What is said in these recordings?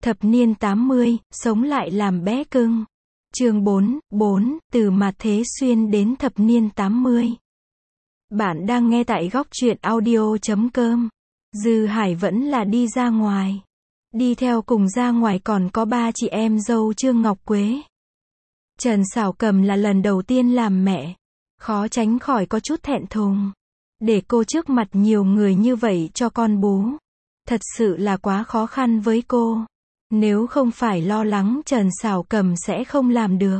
Thập niên 80, sống lại làm bé cưng. Chương 4, từ mạt thế xuyên đến thập niên 80. Bạn đang nghe tại góc truyện audio.com. Dư Hải vẫn là đi ra ngoài. Đi theo cùng ra ngoài còn có ba chị em dâu Trương Ngọc Quế. Trần Sảo Cầm là lần đầu tiên làm mẹ. Khó tránh khỏi có chút thẹn thùng. Để cô trước mặt nhiều người như vậy cho con bú. Thật sự là quá khó khăn với cô. Nếu không phải lo lắng Trần Sảo Cầm sẽ không làm được.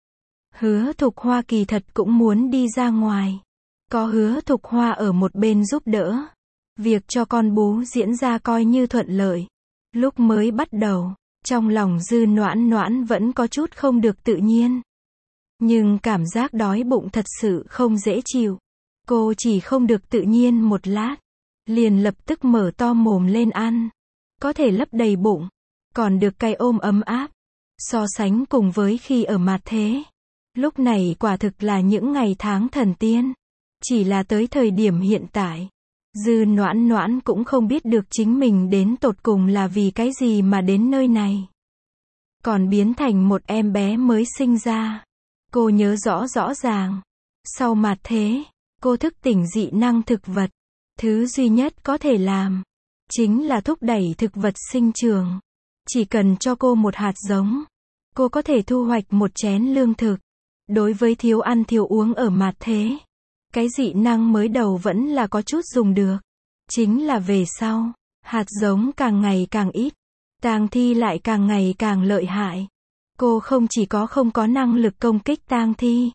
Hứa Thục Hoa kỳ thật cũng muốn đi ra ngoài. Có Hứa Thục Hoa ở một bên giúp đỡ. Việc cho con bú diễn ra coi như thuận lợi. Lúc mới bắt đầu, trong lòng Dư Noãn Noãn vẫn có chút không được tự nhiên. Nhưng cảm giác đói bụng thật sự không dễ chịu. Cô chỉ không được tự nhiên một lát. Liền lập tức mở to mồm lên ăn. Có thể lấp đầy bụng. Còn được cái ôm ấm áp. So sánh cùng với khi ở mạt thế. Lúc này quả thực là những ngày tháng thần tiên. Chỉ là tới thời điểm hiện tại. Dư Noãn Noãn cũng không biết được chính mình đến tột cùng là vì cái gì mà đến nơi này. Còn biến thành một em bé mới sinh ra. Cô nhớ rõ ràng. Sau mạt thế, cô thức tỉnh dị năng thực vật. Thứ duy nhất có thể làm, chính là thúc đẩy thực vật sinh trưởng. Chỉ cần cho cô một hạt giống, cô có thể thu hoạch một chén lương thực. Đối với thiếu ăn thiếu uống ở mạt thế, cái dị năng mới đầu vẫn là có chút dùng được. Chính là về sau, hạt giống càng ngày càng ít, tang thi lại càng ngày càng lợi hại. Cô không chỉ không có năng lực công kích tang thi,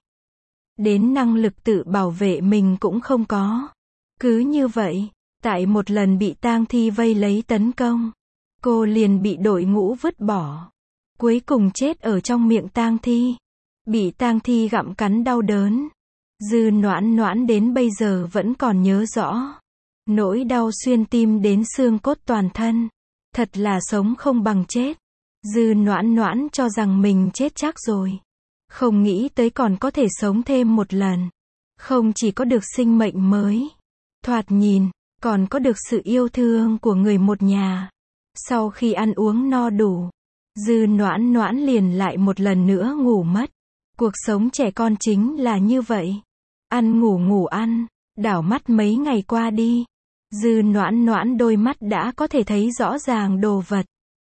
đến năng lực tự bảo vệ mình cũng không có. Cứ như vậy, tại một lần bị tang thi vây lấy tấn công, cô liền bị đội ngũ vứt bỏ. Cuối cùng chết ở trong miệng tang thi. Bị tang thi gặm cắn đau đớn. Dư Noãn Noãn đến bây giờ vẫn còn nhớ rõ. Nỗi đau xuyên tim đến xương cốt toàn thân. Thật là sống không bằng chết. Dư Noãn Noãn cho rằng mình chết chắc rồi. Không nghĩ tới còn có thể sống thêm một lần. Không chỉ có được sinh mệnh mới. Thoạt nhìn, còn có được sự yêu thương của người một nhà. Sau khi ăn uống no đủ, Dư Noãn Noãn liền lại một lần nữa ngủ mất. Cuộc sống trẻ con chính là như vậy. Ăn ngủ ăn, đảo mắt mấy ngày qua đi. Dư Noãn Noãn đôi mắt đã có thể thấy rõ ràng đồ vật.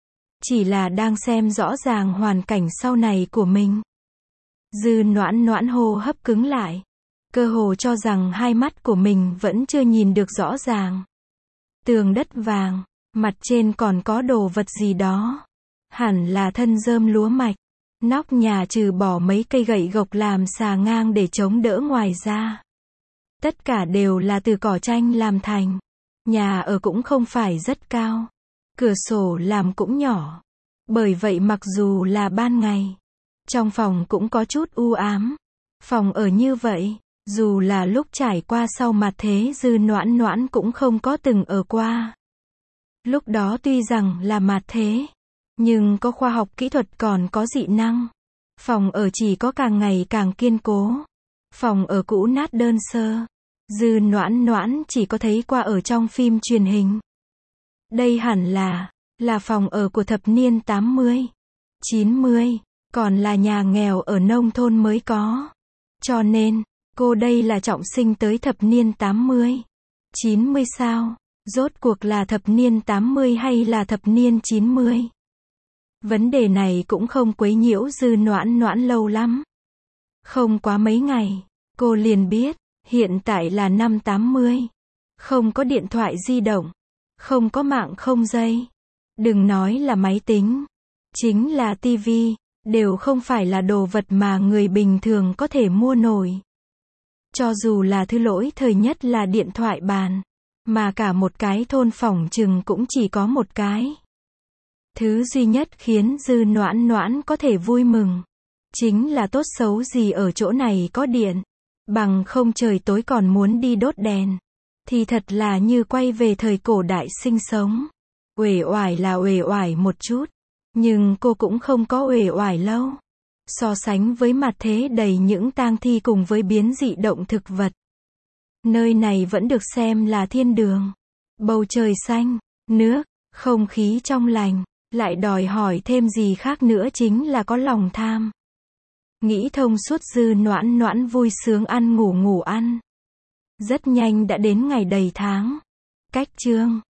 Chỉ là đang xem rõ ràng hoàn cảnh sau này của mình. Dư Noãn Noãn hô hấp cứng lại. Cơ hồ cho rằng hai mắt của mình vẫn chưa nhìn được rõ ràng. Tường đất vàng, mặt trên còn có đồ vật gì đó. Hẳn là thân rơm lúa mạch. Nóc nhà trừ bỏ mấy cây gậy gộc làm xà ngang để chống đỡ ngoài ra. Tất cả đều là từ cỏ tranh làm thành. Nhà ở cũng không phải rất cao. Cửa sổ làm cũng nhỏ. Bởi vậy mặc dù là ban ngày, trong phòng cũng có chút u ám. Phòng ở như vậy, dù là lúc trải qua sau mạt thế Dư Noãn Noãn cũng không có từng ở qua. Lúc đó tuy rằng là mạt thế, nhưng có khoa học kỹ thuật còn có dị năng. Phòng ở chỉ có càng ngày càng kiên cố. Phòng ở cũ nát đơn sơ. Dư Noãn Noãn chỉ có thấy qua ở trong phim truyền hình. Đây hẳn là phòng ở của thập niên 80, 90, còn là nhà nghèo ở nông thôn mới có. Cho nên, cô đây là trọng sinh tới thập niên 80, 90 sao? Rốt cuộc là thập niên 80 hay là thập niên 90? Vấn đề này cũng không quấy nhiễu Dư Noãn Noãn lâu lắm. Không quá mấy ngày, cô liền biết, hiện tại là năm 80. Không có điện thoại di động, không có mạng không dây. Đừng nói là máy tính, chính là tivi, đều không phải là đồ vật mà người bình thường có thể mua nổi. Cho dù là thứ lỗi thời nhất là điện thoại bàn, mà cả một cái thôn phỏng chừng cũng chỉ có một cái. Thứ duy nhất khiến Dư Noãn Noãn có thể vui mừng, chính là tốt xấu gì ở chỗ này có điện. Bằng không trời tối còn muốn đi đốt đèn. Thì thật là như quay về thời cổ đại sinh sống. Uể oải là uể oải một chút. Nhưng cô cũng không có uể oải lâu. So sánh với mặt thế đầy những tang thi cùng với biến dị động thực vật. Nơi này vẫn được xem là thiên đường. Bầu trời xanh, nước, không khí trong lành. Lại đòi hỏi thêm gì khác nữa chính là có lòng tham. Nghĩ thông suốt dư noãn noãn vui sướng ăn ngủ ngủ ăn. Rất nhanh đã đến ngày đầy tháng. Cách chương